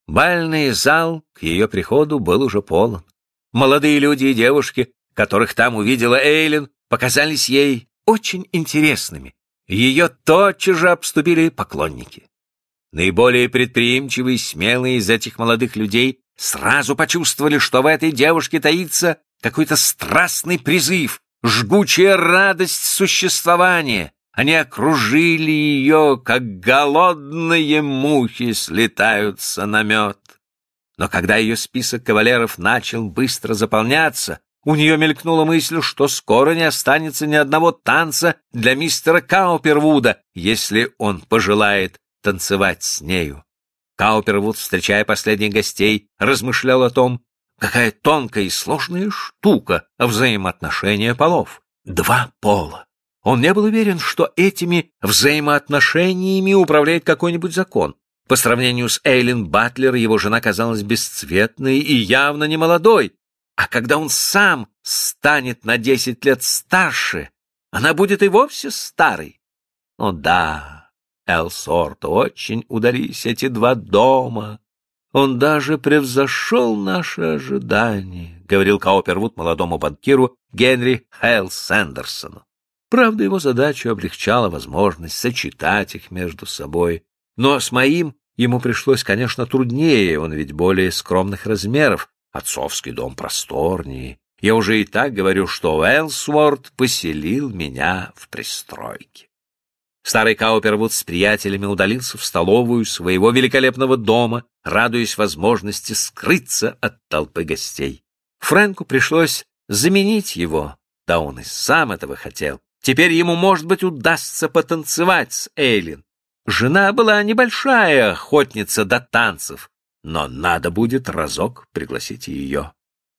Бальный зал к ее приходу был уже полон. Молодые люди и девушки, которых там увидела Эйлин, показались ей очень интересными. Ее тотчас же обступили поклонники. Наиболее предприимчивые и смелые из этих молодых людей сразу почувствовали, что в этой девушке таится какой-то страстный призыв, жгучая радость существования. Они окружили ее, как голодные мухи слетаются на мед. Но когда ее список кавалеров начал быстро заполняться, у нее мелькнула мысль, что скоро не останется ни одного танца для мистера Каупервуда, если он пожелает танцевать с нею. Каупервуд, встречая последних гостей, размышлял о том, какая тонкая и сложная штука взаимоотношения полов. Два пола. Он не был уверен, что этими взаимоотношениями управляет какой-нибудь закон. По сравнению с Эйлин Батлер его жена казалась бесцветной и явно не молодой, а когда он сам станет на 10 лет старше, она будет и вовсе старой. О да, Элсуорту очень удались эти два дома. Он даже превзошел наши ожидания, говорил Каупервуд молодому банкиру Генри Хейл Сэндерсону. Правда, его задачу облегчала возможность сочетать их между собой. Но с моим ему пришлось, конечно, труднее, он ведь более скромных размеров, отцовский дом просторнее. Я уже и так говорю, что Элсуорт поселил меня в пристройке. Старый Каупервуд с приятелями удалился в столовую своего великолепного дома, радуясь возможности скрыться от толпы гостей. Фрэнку пришлось заменить его, да он и сам этого хотел. Теперь ему, может быть, удастся потанцевать с Эйлин. Жена была небольшая охотница до танцев, но надо будет разок пригласить ее.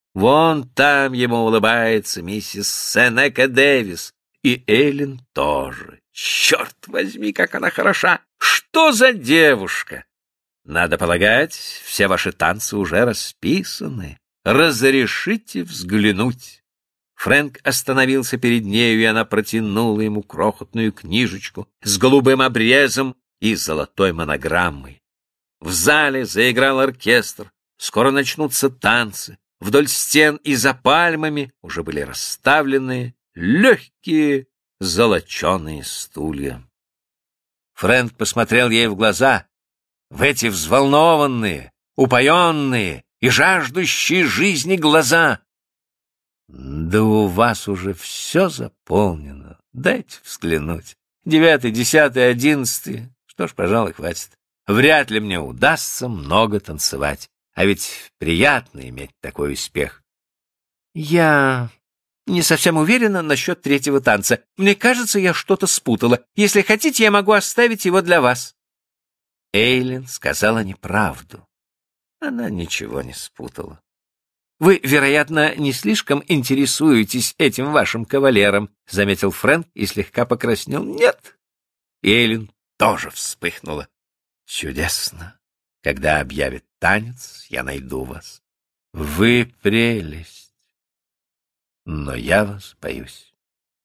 Вон там ему улыбается миссис Сенека Дэвис, и Эйлин тоже. Черт возьми, как она хороша! Что за девушка! Надо полагать, все ваши танцы уже расписаны. Разрешите взглянуть. Фрэнк остановился перед нею, и она протянула ему крохотную книжечку с голубым обрезом и золотой монограммой. В зале заиграл оркестр, скоро начнутся танцы. Вдоль стен и за пальмами уже были расставлены легкие золоченые стулья. Фрэнк посмотрел ей в глаза, в эти взволнованные, упоенные и жаждущие жизни глаза. Да у вас уже все заполнено. Дайте взглянуть. 9, 10, 11. Что ж, пожалуй, хватит. Вряд ли мне удастся много танцевать. А ведь приятно иметь такой успех. Я не совсем уверена насчет третьего танца. Мне кажется, я что-то спутала. Если хотите, я могу оставить его для вас. Эйлин сказала неправду. Она ничего не спутала. Вы, вероятно, не слишком интересуетесь этим вашим кавалером, заметил Фрэнк и слегка покраснел. Нет. Эйлин тоже вспыхнула. Чудесно. Когда объявит танец, я найду вас. Вы прелесть. Но я вас боюсь.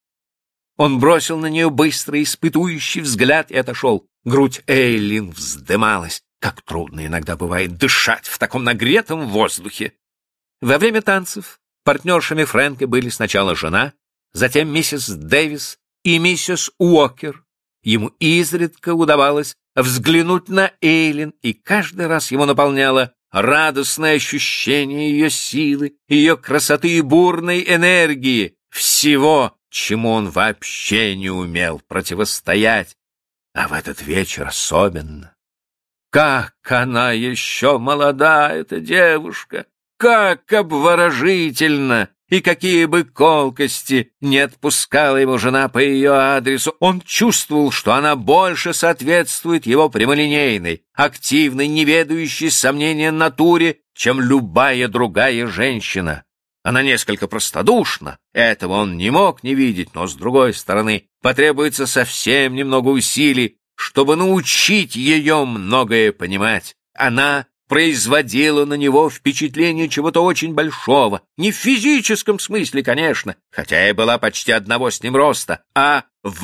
Он бросил на нее быстрый, испытующий взгляд и отошел. Грудь Эйлин вздымалась. Как трудно иногда бывает дышать в таком нагретом воздухе. Во время танцев партнершами Фрэнка были сначала жена, затем миссис Дэвис и миссис Уокер. Ему изредка удавалось взглянуть на Эйлин, и каждый раз его наполняло радостное ощущение ее силы, ее красоты и бурной энергии, всего, чему он вообще не умел противостоять. А в этот вечер особенно. Как она еще молода, эта девушка! Как обворожительно! И какие бы колкости не отпускала его жена по ее адресу, он чувствовал, что она больше соответствует его прямолинейной, активной, неведающей сомнения натуре, чем любая другая женщина. Она несколько простодушна, этого он не мог не видеть, но, с другой стороны, потребуется совсем немного усилий, чтобы научить ее многое понимать. Она производила на него впечатление чего-то очень большого, не в физическом смысле, конечно, хотя и была почти одного с ним роста, а в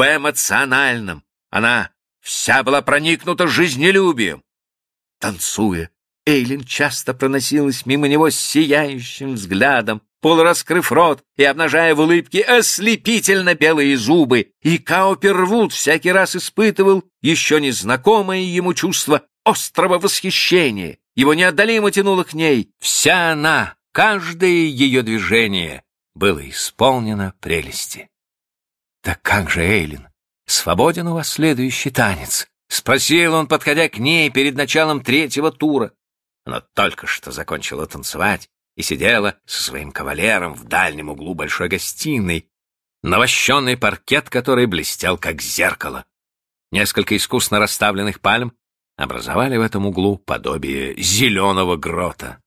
эмоциональном. Она вся была проникнута жизнелюбием. Танцуя, Эйлин часто проносилась мимо него с сияющим взглядом, полураскрыв рот и обнажая в улыбке ослепительно белые зубы, и Каупервуд всякий раз испытывал еще незнакомое ему чувство острого восхищения. Его неотдалимо тянуло к ней. Вся она, каждое ее движение было исполнено прелести. «Так как же, Эйлин, свободен у вас следующий танец?» — спросил он, подходя к ней перед началом третьего тура. Она только что закончила танцевать и сидела со своим кавалером в дальнем углу большой гостиной, навощенный паркет которой блестел как зеркало. Несколько искусно расставленных пальм образовали в этом углу подобие зеленого грота.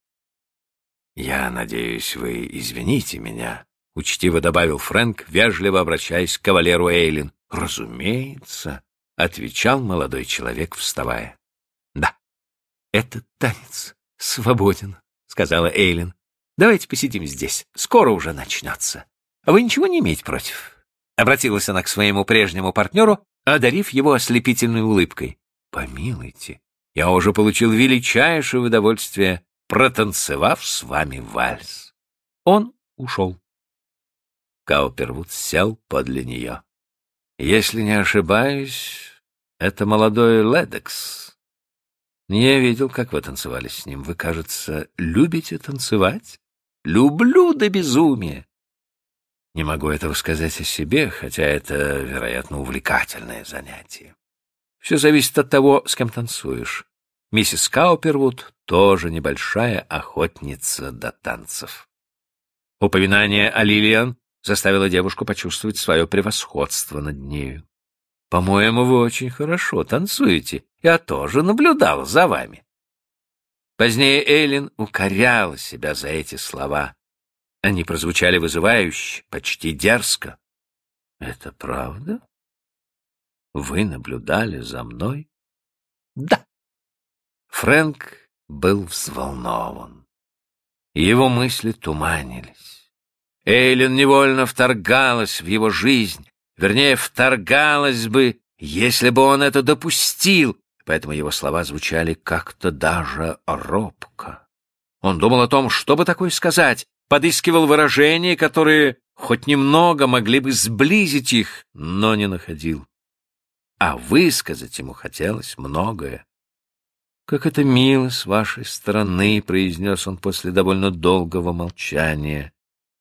«Я надеюсь, вы извините меня», — учтиво добавил Фрэнк, вежливо обращаясь к кавалеру Эйлин. «Разумеется», — отвечал молодой человек, вставая. «Да, этот танец свободен», — сказала Эйлин. «Давайте посидим здесь, скоро уже начнется. Вы ничего не имеете против?» Обратилась она к своему прежнему партнеру, одарив его ослепительной улыбкой. «Помилуйте, я уже получил величайшее удовольствие, протанцевав с вами вальс». Он ушел. Каупервуд сел подле нее. «Если не ошибаюсь, это молодой Ледекс. Я видел, как вы танцевали с ним. Вы, кажется, любите танцевать?» «Люблю до безумия». «Не могу этого сказать о себе, хотя это, вероятно, увлекательное занятие. Все зависит от того, с кем танцуешь. Миссис Каупервуд тоже небольшая охотница до танцев». Упоминание о Лилиан заставило девушку почувствовать свое превосходство над нею. «По-моему, вы очень хорошо танцуете. Я тоже наблюдал за вами». Позднее Эйлин укоряла себя за эти слова. Они прозвучали вызывающе, почти дерзко. «Это правда? Вы наблюдали за мной?» «Да». Фрэнк был взволнован. Его мысли туманились. Эйлин невольно вторгалась в его жизнь, вернее, вторгалась бы, если бы он это допустил, поэтому его слова звучали как-то даже робко. Он думал о том, что бы такое сказать, подыскивал выражения, которые хоть немного могли бы сблизить их, но не находил. А высказать ему хотелось многое. «Как это мило с вашей стороны», — произнес он после довольно долгого молчания.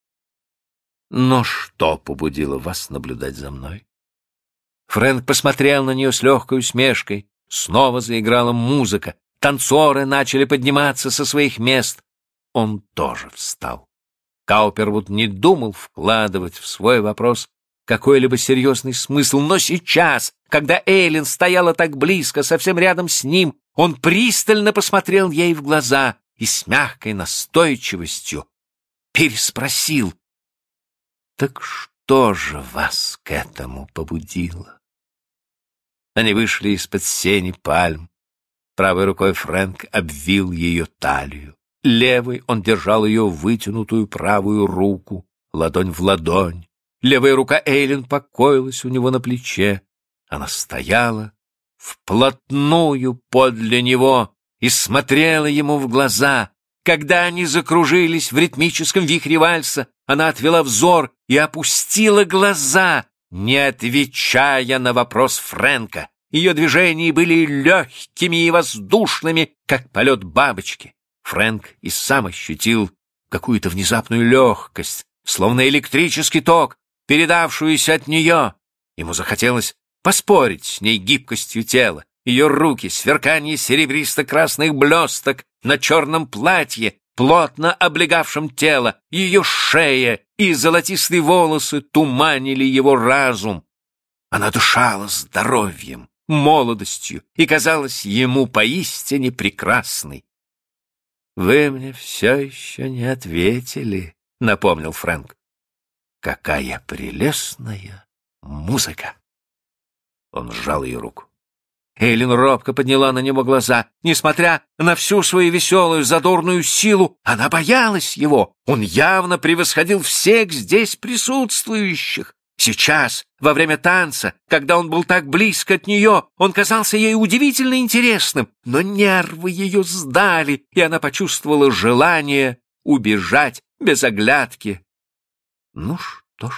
«Но что побудило вас наблюдать за мной?» Фрэнк посмотрел на нее с легкой усмешкой. Снова заиграла музыка. Танцоры начали подниматься со своих мест. Он тоже встал. Каупервуд не думал вкладывать в свой вопрос какой-либо серьезный смысл, но сейчас, когда Эйлин стояла так близко, совсем рядом с ним, он пристально посмотрел ей в глаза и с мягкой настойчивостью переспросил: «Так что же вас к этому побудило?» Они вышли из-под сени пальм. Правой рукой Фрэнк обвил ее талию. Левой он держал ее вытянутую правую руку, ладонь в ладонь. Левая рука Эйлин покоилась у него на плече. Она стояла вплотную подле него и смотрела ему в глаза. Когда они закружились в ритмическом вихре вальса, она отвела взор и опустила глаза, не отвечая на вопрос Фрэнка. Ее движения были легкими и воздушными, как полет бабочки. Фрэнк и сам ощутил какую-то внезапную легкость, словно электрический ток, передавшуюся от нее. Ему захотелось поспорить с ней гибкостью тела. Ее руки, сверкание серебристо-красных блесток на черном платье, плотно облегавшем тело, ее шея и золотистые волосы туманили его разум. Она дышала здоровьем, молодостью и казалась ему поистине прекрасной. «Вы мне все еще не ответили», — напомнил Фрэнк. «Какая прелестная музыка!» Он сжал ее руку. Эйлин робко подняла на него глаза. Несмотря на всю свою веселую, задорную силу, она боялась его. Он явно превосходил всех здесь присутствующих. Сейчас, во время танца, когда он был так близко от нее, он казался ей удивительно интересным, но нервы ее сдали, и она почувствовала желание убежать без оглядки. Ну что ж,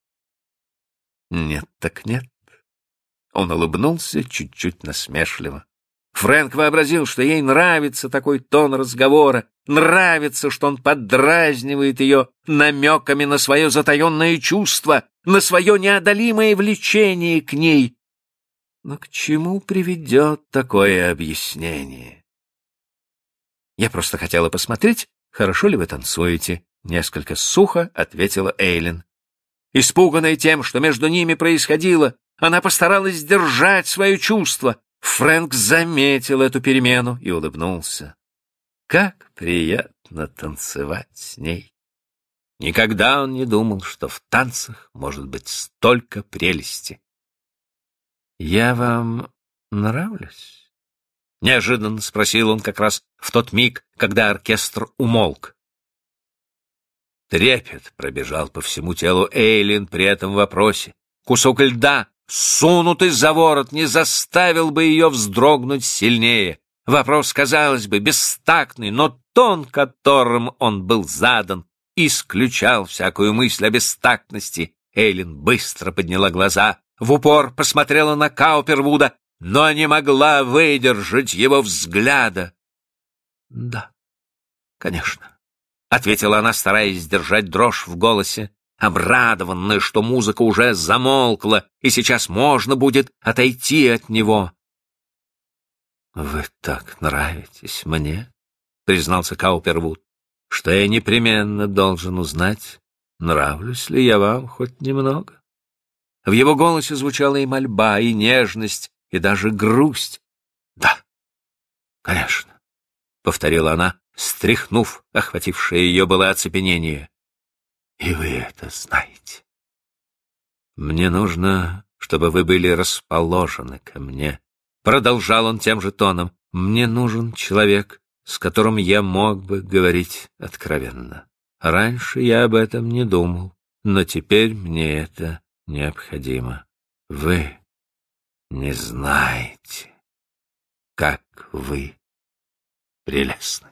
нет так нет. Он улыбнулся чуть-чуть насмешливо. Фрэнк вообразил, что ей нравится такой тон разговора, нравится, что он поддразнивает ее намеками на свое затаенное чувство, на свое неодолимое влечение к ней. Но к чему приведет такое объяснение? «Я просто хотела посмотреть, хорошо ли вы танцуете», — несколько сухо ответила Эйлин. Испуганная тем, что между ними происходило, она постаралась сдержать свое чувство. Фрэнк заметил эту перемену и улыбнулся. Как приятно танцевать с ней. Никогда он не думал, что в танцах может быть столько прелести. «Я вам нравлюсь?» — неожиданно спросил он как раз в тот миг, когда оркестр умолк. Трепет пробежал по всему телу Эйлин при этом вопросе. Кусок льда, сунутый за ворот, не заставил бы ее вздрогнуть сильнее. Вопрос, казалось бы, бестактный, но тон, которым он был задан, исключал всякую мысль о бестактности. Эйлин быстро подняла глаза, в упор посмотрела на Каупервуда, но не могла выдержать его взгляда. «Да, конечно», — ответила она, стараясь сдержать дрожь в голосе, обрадованная, что музыка уже замолкла, и сейчас можно будет отойти от него. «Вы так нравитесь мне», — признался Каупервуд, «что я непременно должен узнать, нравлюсь ли я вам хоть немного». В его голосе звучала и мольба, и нежность, и даже грусть. «Да, конечно», — повторила она, стряхнув охватившее ее было оцепенение. «И вы это знаете. Мне нужно, чтобы вы были расположены ко мне», — продолжал он тем же тоном. «Мне нужен человек, с которым я мог бы говорить откровенно. Раньше я об этом не думал, но теперь мне это необходимо. Вы не знаете, как вы прелестны».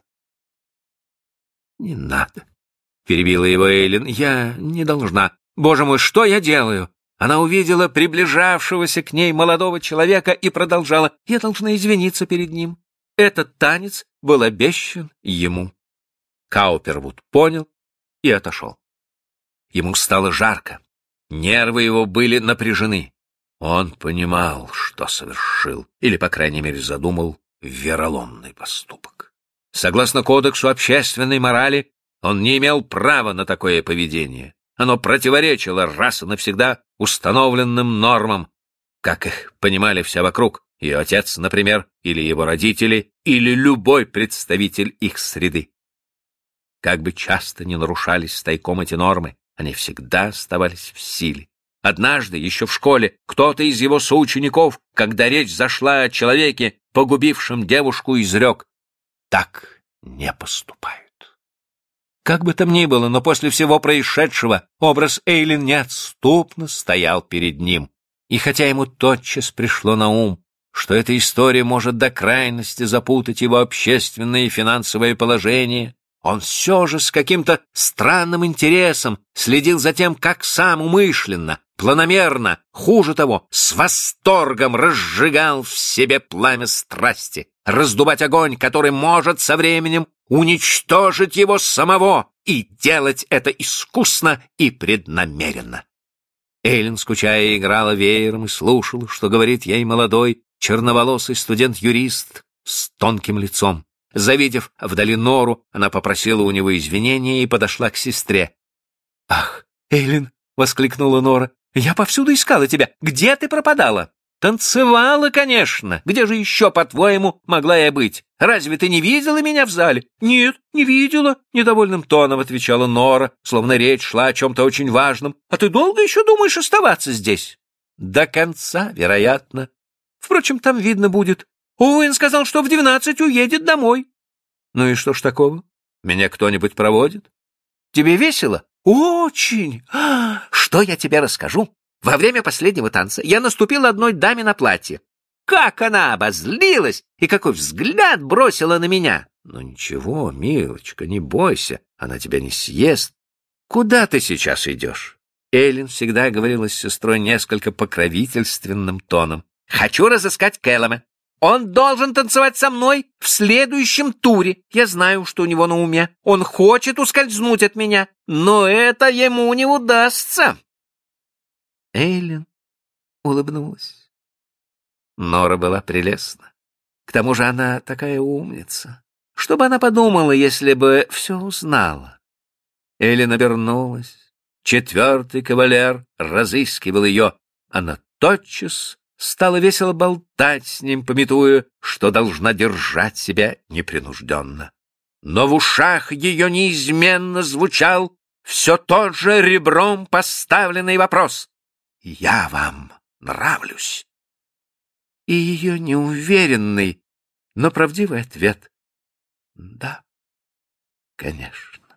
«Не надо», — перебила его Эйлин, — «я не должна. Боже мой, что я делаю?» Она увидела приближавшегося к ней молодого человека и продолжала: «Я должна извиниться перед ним. Этот танец был обещан ему». Каупервуд понял и отошел. Ему стало жарко, нервы его были напряжены. Он понимал, что совершил, или, по крайней мере, задумал вероломный поступок. Согласно кодексу общественной морали, он не имел права на такое поведение. Оно противоречило раз и навсегда установленным нормам, как их понимали все вокруг, ее отец, например, или его родители, или любой представитель их среды. Как бы часто ни нарушались тайком эти нормы, они всегда оставались в силе. Однажды, еще в школе, кто-то из его соучеников, когда речь зашла о человеке, погубившем девушку, изрек: «Так не поступают». Как бы там ни было, но после всего происшедшего образ Эйлин неотступно стоял перед ним. И хотя ему тотчас пришло на ум, что эта история может до крайности запутать его общественное и финансовое положение, он все же с каким-то странным интересом следил за тем, как сам умышленно, планомерно, хуже того, с восторгом разжигал в себе пламя страсти, раздувать огонь, который может со временем уничтожить его самого, и делать это искусно и преднамеренно. Эйлин, скучая, играла веером и слушала, что говорит ей молодой, черноволосый студент-юрист с тонким лицом. Завидев вдали Нору, она попросила у него извинения и подошла к сестре. «Ах, Эйлин!» — воскликнула Нора. «Я повсюду искала тебя. Где ты пропадала?» «Танцевала, конечно. Где же еще, по-твоему, могла я быть? Разве ты не видела меня в зале?» «Нет, не видела», — недовольным тоном отвечала Нора, словно речь шла о чем-то очень важном. «А ты долго еще думаешь оставаться здесь?» «До конца, вероятно. Впрочем, там видно будет. Уэйн сказал, что в 12 уедет домой». «Ну и что ж такого? Меня кто-нибудь проводит? Тебе весело?» «Очень! Что я тебе расскажу? Во время последнего танца я наступил одной даме на платье. Как она обозлилась и какой взгляд бросила на меня! Ну ничего, милочка, не бойся, она тебя не съест. Куда ты сейчас идешь? Эйлин всегда говорила с сестрой несколько покровительственным тоном. Хочу разыскать Кэллама. Он должен танцевать со мной в следующем туре. Я знаю, что у него на уме. Он хочет ускользнуть от меня, но это ему не удастся. Эйлин улыбнулась. Нора была прелестна. К тому же она такая умница. Что бы она подумала, если бы все узнала? Эйлин обернулась. Четвертый кавалер разыскивал ее. Она тотчас стала весело болтать с ним, памятуя, что должна держать себя непринужденно. Но в ушах ее неизменно звучал все тот же ребром поставленный вопрос: «Я вам нравлюсь?» И ее неуверенный, но правдивый ответ: «Да, конечно».